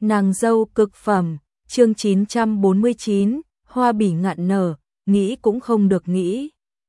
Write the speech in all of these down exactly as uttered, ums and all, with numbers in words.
Nàng dâu cực phẩm, chương chín trăm bốn mươi chín, hoa bỉ ngạn nở, nghĩ cũng không được nghĩ.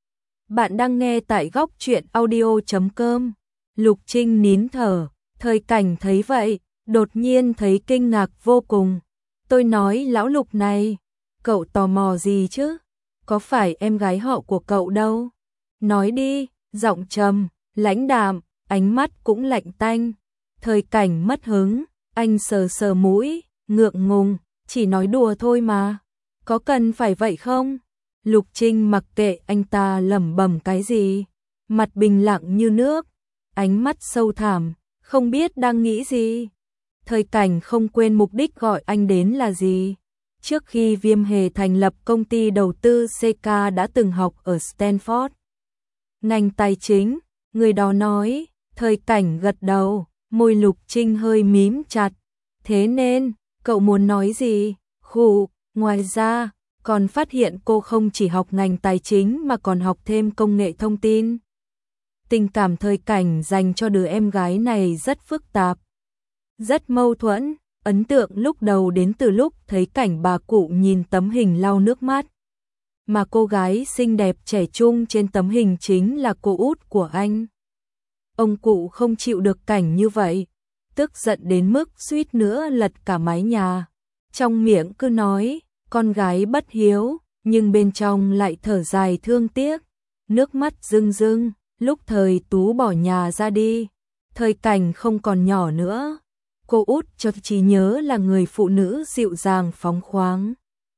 Bạn đang nghe tại góc truyện audio chấm com. Lục Trinh nín thở, Thời Cảnh thấy vậy, đột nhiên thấy kinh ngạc vô cùng. Tôi nói lão Lục này, cậu tò mò gì chứ? Có phải em gái họ của cậu đâu? Nói đi, giọng trầm, lãnh đạm, ánh mắt cũng lạnh tanh. Thời Cảnh mất hứng, anh sờ sờ mũi, ngượng ngùng, chỉ nói đùa thôi mà. Có cần phải vậy không? Lục Trinh mặc kệ anh ta lẩm bẩm cái gì, mặt bình lặng như nước, ánh mắt sâu thẳm, không biết đang nghĩ gì. Thời Cảnh không quên mục đích gọi anh đến là gì. Trước khi Viêm Hề thành lập công ty đầu tư xê ca đã từng học ở Stanford. Ngành tài chính, người đó nói. Thời Cảnh gật đầu, môi Lục Trinh hơi mím chặt. Thế nên, cậu muốn nói gì? Khụ, ngoài ra, còn phát hiện cô không chỉ học ngành tài chính mà còn học thêm công nghệ thông tin. Tình cảm Thời Cảnh dành cho đứa em gái này rất phức tạp, rất mâu thuẫn. Ấn tượng lúc đầu đến từ lúc thấy cảnh bà cụ nhìn tấm hình lau nước mắt. Mà cô gái xinh đẹp trẻ trung trên tấm hình chính là cô út của anh. Ông cụ không chịu được cảnh như vậy, tức giận đến mức suýt nữa lật cả mái nhà. Trong miệng cứ nói, con gái bất hiếu, nhưng bên trong lại thở dài thương tiếc. Nước mắt rưng rưng, lúc Thời Tú bỏ nhà ra đi, Thời Cảnh không còn nhỏ nữa. Cô út cho trí nhớ là người phụ nữ dịu dàng phóng khoáng,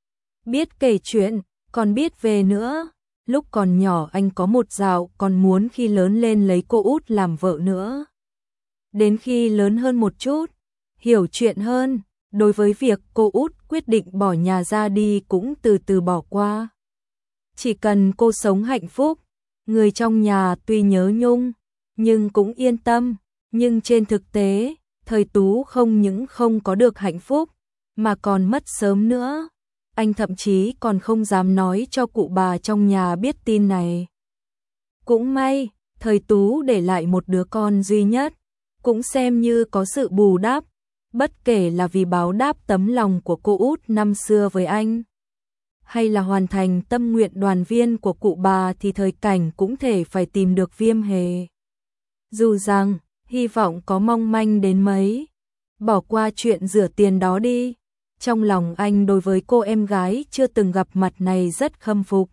biết kể chuyện, còn biết về nữa. Lúc còn nhỏ anh có một dạo còn muốn khi lớn lên lấy cô út làm vợ nữa. Đến khi lớn hơn một chút, hiểu chuyện hơn, đối với việc cô út quyết định bỏ nhà ra đi cũng từ từ bỏ qua. Chỉ cần cô sống hạnh phúc, người trong nhà tuy nhớ nhung, nhưng cũng yên tâm. Nhưng trên thực tế, Thời Tú không những không có được hạnh phúc, mà còn mất sớm nữa. Anh thậm chí còn không dám nói cho cụ bà trong nhà biết tin này. Cũng may, Thời Tú để lại một đứa con duy nhất, cũng xem như có sự bù đắp, bất kể là vì báo đáp tấm lòng của cô út năm xưa với anh, hay là hoàn thành tâm nguyện đoàn viên của cụ bà thì Thời Cảnh cũng thể phải tìm được Viêm Hề. Dù rằng, hy vọng có mong manh đến mấy, bỏ qua chuyện rửa tiền đó đi. Trong lòng anh đối với cô em gái chưa từng gặp mặt này rất khâm phục.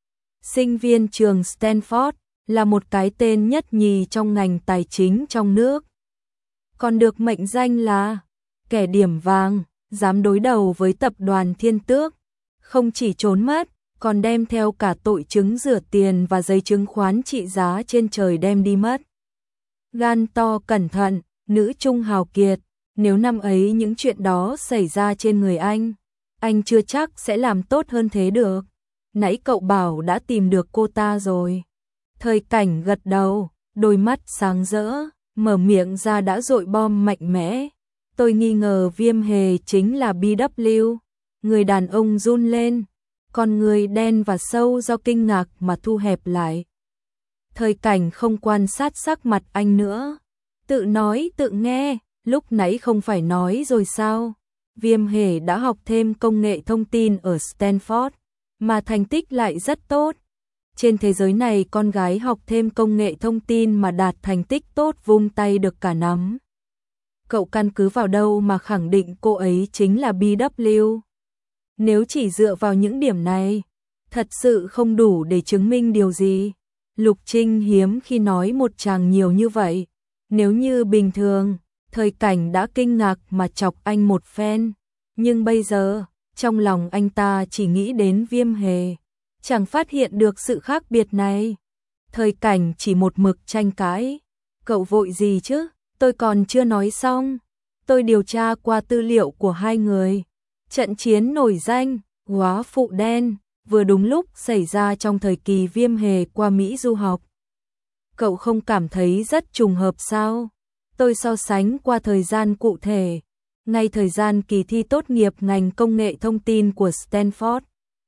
Sinh viên trường Stanford là một cái tên nhất nhì trong ngành tài chính trong nước. Còn được mệnh danh là kẻ điểm vàng, dám đối đầu với tập đoàn Thiên Tước. Không chỉ trốn mất, còn đem theo cả tội chứng rửa tiền và giấy chứng khoán trị giá trên trời đem đi mất. Gan to cẩn thận, nữ trung hào kiệt. Nếu năm ấy những chuyện đó xảy ra trên người anh, anh chưa chắc sẽ làm tốt hơn thế được. Nãy cậu bảo đã tìm được cô ta rồi. Thời Cảnh gật đầu, đôi mắt sáng rỡ, mở miệng ra đã dội bom mạnh mẽ. Tôi nghi ngờ Viêm Hề chính là bê vê. Người đàn ông run lên, con người đen và sâu do kinh ngạc mà thu hẹp lại. Thời Cảnh không quan sát sắc mặt anh nữa, tự nói tự nghe. Lúc nãy không phải nói rồi sao? Viêm Hề đã học thêm công nghệ thông tin ở Stanford, mà thành tích lại rất tốt. Trên thế giới này con gái học thêm công nghệ thông tin mà đạt thành tích tốt vung tay được cả nắm. Cậu căn cứ vào đâu mà khẳng định cô ấy chính là bê vê? Nếu chỉ dựa vào những điểm này, thật sự không đủ để chứng minh điều gì. Lục Trinh hiếm khi nói một chàng nhiều như vậy. Nếu như bình thường, Thời Cảnh đã kinh ngạc mà chọc anh một phen, nhưng bây giờ, trong lòng anh ta chỉ nghĩ đến Viêm Hề, chẳng phát hiện được sự khác biệt này. Thời Cảnh chỉ một mực tranh cãi. Cậu vội gì chứ, tôi còn chưa nói xong. Tôi điều tra qua tư liệu của hai người. Trận chiến nổi danh, Góa Phụ Đen, vừa đúng lúc xảy ra trong thời kỳ Viêm Hề qua Mỹ du học. Cậu không cảm thấy rất trùng hợp sao? Tôi so sánh qua thời gian cụ thể, ngay thời gian kỳ thi tốt nghiệp ngành công nghệ thông tin của Stanford.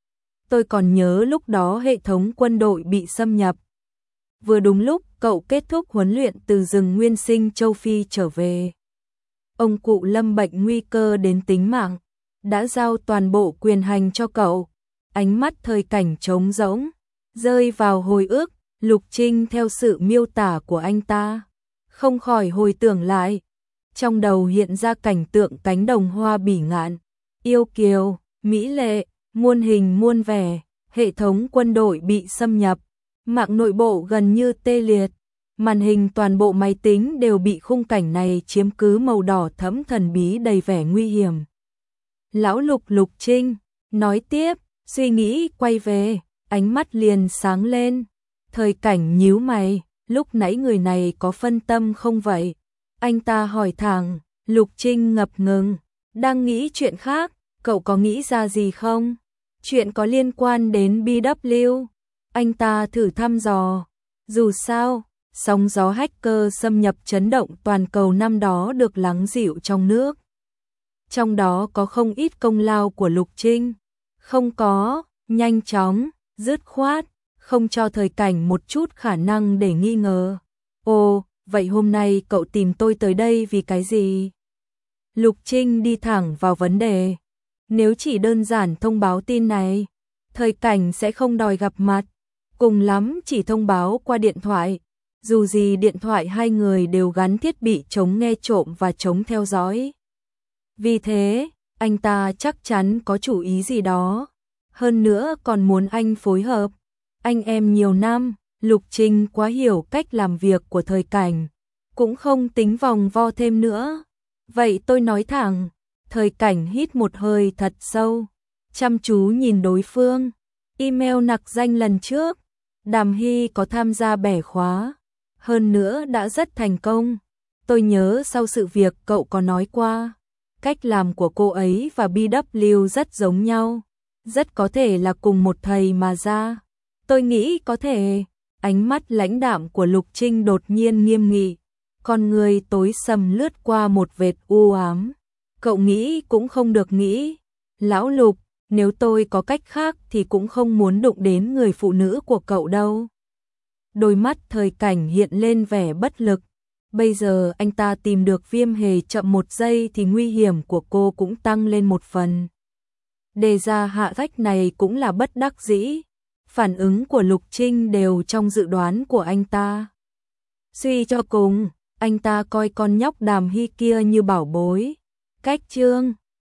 Tôi còn nhớ lúc đó hệ thống quân đội bị xâm nhập. Vừa đúng lúc cậu kết thúc huấn luyện từ rừng nguyên sinh châu Phi trở về. ông cụ lâm bệnh nguy cơ đến tính mạng, đã giao toàn bộ quyền hành cho cậu. Ánh mắt Thời Cảnh trống rỗng, rơi vào hồi ức. Lục Trinh theo sự miêu tả của anh ta, không khỏi hồi tưởng lại. Trong đầu hiện ra cảnh tượng cánh đồng hoa bỉ ngạn, yêu kiều, mỹ lệ, muôn hình muôn vẻ, hệ thống quân đội bị xâm nhập, mạng nội bộ gần như tê liệt, màn hình toàn bộ máy tính đều bị khung cảnh này chiếm cứ, màu đỏ thẫm thần bí đầy vẻ nguy hiểm. Lão Lục Lục Trinh nói tiếp, suy nghĩ quay về, ánh mắt liền sáng lên. Thời Cảnh nhíu mày, lúc nãy người này có phân tâm không vậy? Anh ta hỏi thẳng. Lục Trinh ngập ngừng, đang nghĩ chuyện khác, cậu có nghĩ ra gì không? Chuyện có liên quan đến bê vê kép. Anh ta thử thăm dò. Dù sao, sóng gió hacker xâm nhập chấn động toàn cầu năm đó được lắng dịu trong nước. Trong đó có không ít công lao của Lục Trinh. Không có, nhanh chóng, dứt khoát, không cho Thời Cảnh một chút khả năng để nghi ngờ. Ồ, vậy hôm nay cậu tìm tôi tới đây vì cái gì? Lục Trinh đi thẳng vào vấn đề. Nếu chỉ đơn giản thông báo tin này, Thời Cảnh sẽ không đòi gặp mặt. Cùng lắm chỉ thông báo qua điện thoại. Dù gì điện thoại hai người đều gắn thiết bị chống nghe trộm và chống theo dõi. Vì thế, anh ta chắc chắn có chủ ý gì đó. Hơn nữa còn muốn anh phối hợp. Anh em nhiều năm, Lục Trinh quá hiểu cách làm việc của Thời Cảnh, cũng không tính vòng vo thêm nữa. Vậy tôi nói thẳng. Thời Cảnh hít một hơi thật sâu, chăm chú nhìn đối phương. Email nặc danh lần trước, Đàm Hy có tham gia bẻ khóa, hơn nữa đã rất thành công. Tôi nhớ sau sự việc cậu có nói qua, cách làm của cô ấy và bê vê kép rất giống nhau, rất có thể là cùng một thầy mà ra. Tôi nghĩ có thể. Ánh mắt lãnh đạm của Lục Trinh đột nhiên nghiêm nghị, con người tối sầm lướt qua một vệt u ám. Cậu nghĩ cũng không được nghĩ. Lão Lục, nếu tôi có cách khác thì cũng không muốn đụng đến người phụ nữ của cậu đâu. Đôi mắt Thời Cảnh hiện lên vẻ bất lực. Bây giờ anh ta tìm được Viêm Hề chậm một giây thì nguy hiểm của cô cũng tăng lên một phần. Đề ra hạ sách này cũng là bất đắc dĩ. Phản ứng của Lục Trinh đều trong dự đoán của anh ta. Suy cho cùng, anh ta coi con nhóc Đàm Hy kia như bảo bối. Cách chương